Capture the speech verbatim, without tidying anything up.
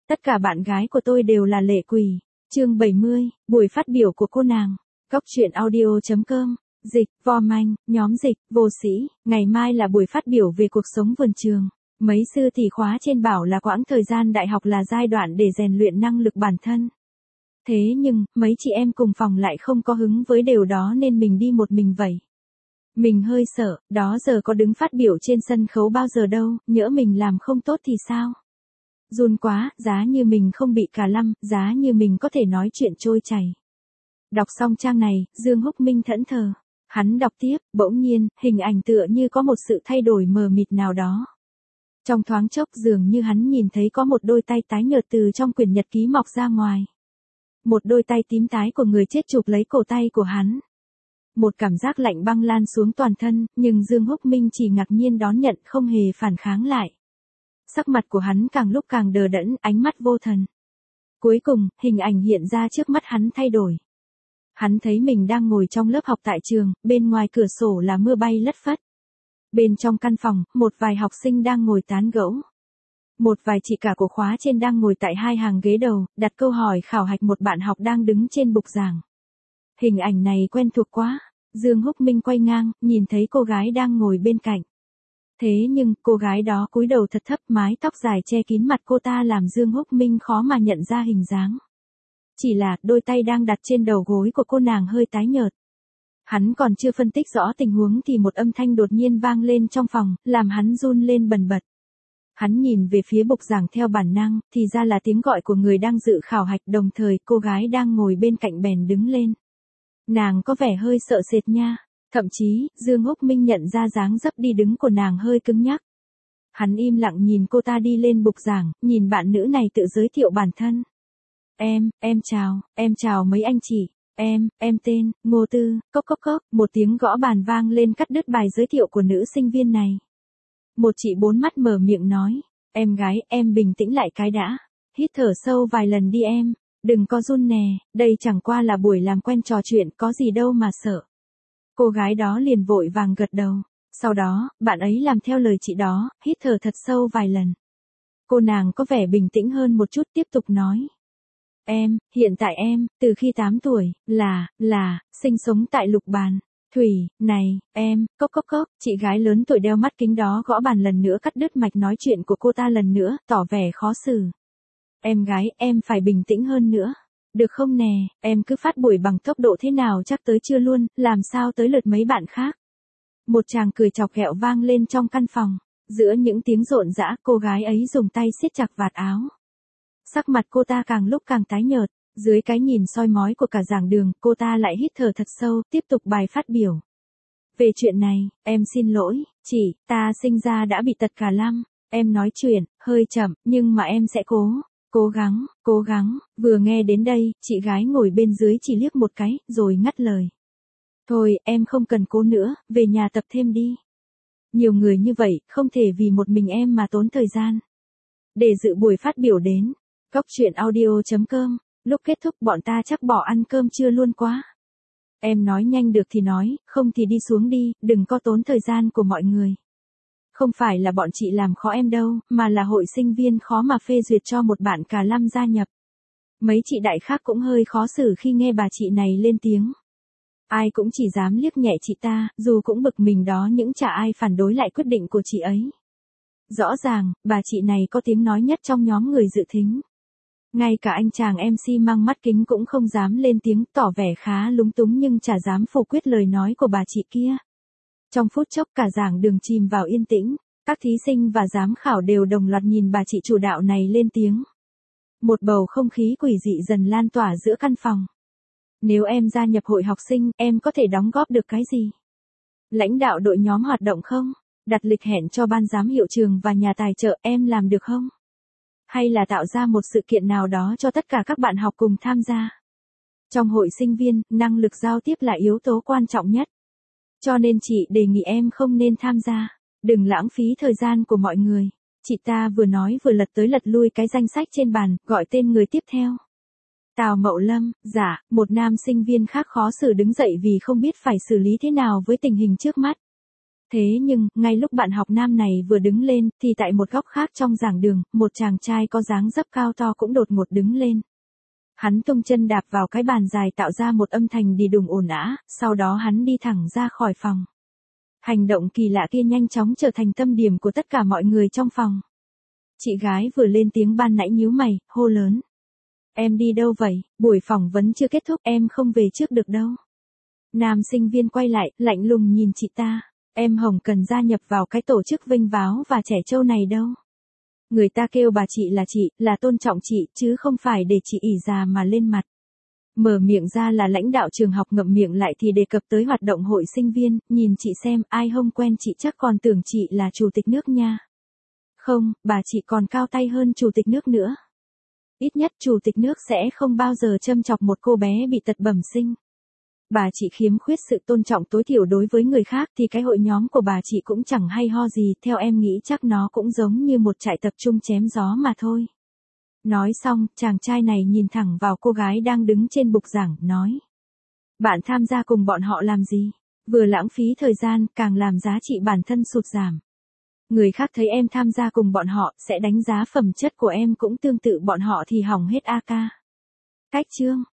Tất cả bạn gái của tôi đều là lệ quỷ. Chương bảy mươi, buổi phát biểu của cô nàng. Góc truyện audio chấm com. Dịch, Vo Manh, nhóm dịch, vô sĩ, ngày mai là buổi phát biểu về cuộc sống vườn trường. Mấy sư thì khóa trên bảo là quãng thời gian đại học là giai đoạn để rèn luyện năng lực bản thân. Thế nhưng, mấy chị em cùng phòng lại không có hứng với điều đó nên mình đi một mình vậy. Mình hơi sợ, đó giờ có đứng phát biểu trên sân khấu bao giờ đâu, nhỡ mình làm không tốt thì sao? Run quá, giá như mình không bị cả lăm, giá như mình có thể nói chuyện trôi chảy. Đọc xong trang này, Dương Húc Minh thẫn thờ. Hắn đọc tiếp, bỗng nhiên, hình ảnh tựa như có một sự thay đổi mờ mịt nào đó. Trong thoáng chốc dường như hắn nhìn thấy có một đôi tay tái nhợt từ trong quyển nhật ký mọc ra ngoài. Một đôi tay tím tái của người chết chụp lấy cổ tay của hắn. Một cảm giác lạnh băng lan xuống toàn thân, nhưng Dương Húc Minh chỉ ngạc nhiên đón nhận không hề phản kháng lại. Sắc mặt của hắn càng lúc càng đờ đẫn, ánh mắt vô thần. Cuối cùng, hình ảnh hiện ra trước mắt hắn thay đổi. Hắn thấy mình đang ngồi trong lớp học tại trường, bên ngoài cửa sổ là mưa bay lất phất. Bên trong căn phòng, một vài học sinh đang ngồi tán gẫu. Một vài chị cả của khóa trên đang ngồi tại hai hàng ghế đầu, đặt câu hỏi khảo hạch một bạn học đang đứng trên bục giảng. Hình ảnh này quen thuộc quá. Dương Húc Minh quay ngang, nhìn thấy cô gái đang ngồi bên cạnh. Thế nhưng, cô gái đó cúi đầu thật thấp, mái tóc dài che kín mặt cô ta làm Dương Húc Minh khó mà nhận ra hình dáng. Chỉ là, đôi tay đang đặt trên đầu gối của cô nàng hơi tái nhợt. Hắn còn chưa phân tích rõ tình huống thì một âm thanh đột nhiên vang lên trong phòng, làm hắn run lên bần bật. Hắn nhìn về phía bục giảng theo bản năng, thì ra là tiếng gọi của người đang dự khảo hạch, đồng thời cô gái đang ngồi bên cạnh bèn đứng lên. Nàng có vẻ hơi sợ sệt nha. Thậm chí, Dương Húc Minh nhận ra dáng dấp đi đứng của nàng hơi cứng nhắc. Hắn im lặng nhìn cô ta đi lên bục giảng, nhìn bạn nữ này tự giới thiệu bản thân. Em, em chào, em chào mấy anh chị, em, em tên, Ngô Tư, cốc cốc cốc, một tiếng gõ bàn vang lên cắt đứt bài giới thiệu của nữ sinh viên này. Một chị bốn mắt mở miệng nói, em gái, em bình tĩnh lại cái đã, hít thở sâu vài lần đi em, đừng có run nè, đây chẳng qua là buổi làm quen trò chuyện, có gì đâu mà sợ. Cô gái đó liền vội vàng gật đầu. Sau đó, bạn ấy làm theo lời chị đó, hít thở thật sâu vài lần. Cô nàng có vẻ bình tĩnh hơn một chút tiếp tục nói. Em, hiện tại em, từ khi tám tuổi, là, là, sinh sống tại Lục Bàn. Thủy, này, em, cốc cốc cốc, chị gái lớn tuổi đeo mắt kính đó gõ bàn lần nữa cắt đứt mạch nói chuyện của cô ta lần nữa, tỏ vẻ khó xử. Em gái, em phải bình tĩnh hơn nữa. Được không nè, em cứ phát buổi bằng tốc độ thế nào chắc tới chưa luôn, làm sao tới lượt mấy bạn khác. Một chàng cười chọc ghẹo vang lên trong căn phòng. Giữa những tiếng rộn rã, cô gái ấy dùng tay siết chặt vạt áo. Sắc mặt cô ta càng lúc càng tái nhợt. Dưới cái nhìn soi mói của cả giảng đường, cô ta lại hít thở thật sâu, tiếp tục bài phát biểu. Về chuyện này, em xin lỗi, chị, ta sinh ra đã bị tật cả lăm. Em nói chuyện, hơi chậm, nhưng mà em sẽ cố. Cố gắng, cố gắng, vừa nghe đến đây, chị gái ngồi bên dưới chỉ liếc một cái, rồi ngắt lời. Thôi, em không cần cố nữa, về nhà tập thêm đi. Nhiều người như vậy, không thể vì một mình em mà tốn thời gian. Để dự buổi phát biểu đến, góc truyện audio chấm com, lúc kết thúc bọn ta chắc bỏ ăn cơm trưa luôn quá. Em nói nhanh được thì nói, không thì đi xuống đi, đừng có tốn thời gian của mọi người. Không phải là bọn chị làm khó em đâu, mà là hội sinh viên khó mà phê duyệt cho một bạn cả lăm gia nhập. Mấy chị đại khác cũng hơi khó xử khi nghe bà chị này lên tiếng. Ai cũng chỉ dám liếc nhẹ chị ta, dù cũng bực mình đó những chả ai phản đối lại quyết định của chị ấy. Rõ ràng, bà chị này có tiếng nói nhất trong nhóm người dự thính. Ngay cả anh chàng em xê mang mắt kính cũng không dám lên tiếng, tỏ vẻ khá lúng túng nhưng chả dám phủ quyết lời nói của bà chị kia. Trong phút chốc cả giảng đường chìm vào yên tĩnh, các thí sinh và giám khảo đều đồng loạt nhìn bà chị chủ đạo này lên tiếng. Một bầu không khí quỷ dị dần lan tỏa giữa căn phòng. Nếu em gia nhập hội học sinh, em có thể đóng góp được cái gì? Lãnh đạo đội nhóm hoạt động không? Đặt lịch hẹn cho ban giám hiệu trường và nhà tài trợ, em làm được không? Hay là tạo ra một sự kiện nào đó cho tất cả các bạn học cùng tham gia? Trong hội sinh viên, năng lực giao tiếp là yếu tố quan trọng nhất. Cho nên chị đề nghị em không nên tham gia. Đừng lãng phí thời gian của mọi người. Chị ta vừa nói vừa lật tới lật lui cái danh sách trên bàn, gọi tên người tiếp theo. Tào Mậu Lâm, dạ, một nam sinh viên khác khó xử đứng dậy vì không biết phải xử lý thế nào với tình hình trước mắt. Thế nhưng, ngay lúc bạn học nam này vừa đứng lên, thì tại một góc khác trong giảng đường, một chàng trai có dáng dấp cao to cũng đột ngột đứng lên. Hắn tung chân đạp vào cái bàn dài tạo ra một âm thanh đi đùng ồn ào, sau đó hắn đi thẳng ra khỏi phòng. Hành động kỳ lạ kia nhanh chóng trở thành tâm điểm của tất cả mọi người trong phòng. Chị gái vừa lên tiếng ban nãy nhíu mày, hô lớn. Em đi đâu vậy, buổi phỏng vấn chưa kết thúc, em không về trước được đâu. Nam sinh viên quay lại, lạnh lùng nhìn chị ta. Em Hồng cần gia nhập vào cái tổ chức vinh váo và trẻ trâu này đâu. Người ta kêu bà chị là chị, là tôn trọng chị, chứ không phải để chị ỷ già mà lên mặt. Mở miệng ra là lãnh đạo trường học, ngậm miệng lại thì đề cập tới hoạt động hội sinh viên, nhìn chị xem, ai không quen chị chắc còn tưởng chị là chủ tịch nước nha. Không, bà chị còn cao tay hơn chủ tịch nước nữa. Ít nhất chủ tịch nước sẽ không bao giờ châm chọc một cô bé bị tật bẩm sinh. Bà chị khiếm khuyết sự tôn trọng tối thiểu đối với người khác thì cái hội nhóm của bà chị cũng chẳng hay ho gì, theo em nghĩ chắc nó cũng giống như một trại tập trung chém gió mà thôi. Nói xong, chàng trai này nhìn thẳng vào cô gái đang đứng trên bục giảng, nói. Bạn tham gia cùng bọn họ làm gì? Vừa lãng phí thời gian, càng làm giá trị bản thân sụt giảm. Người khác thấy em tham gia cùng bọn họ, sẽ đánh giá phẩm chất của em cũng tương tự bọn họ thì hỏng hết a ca. Cách chương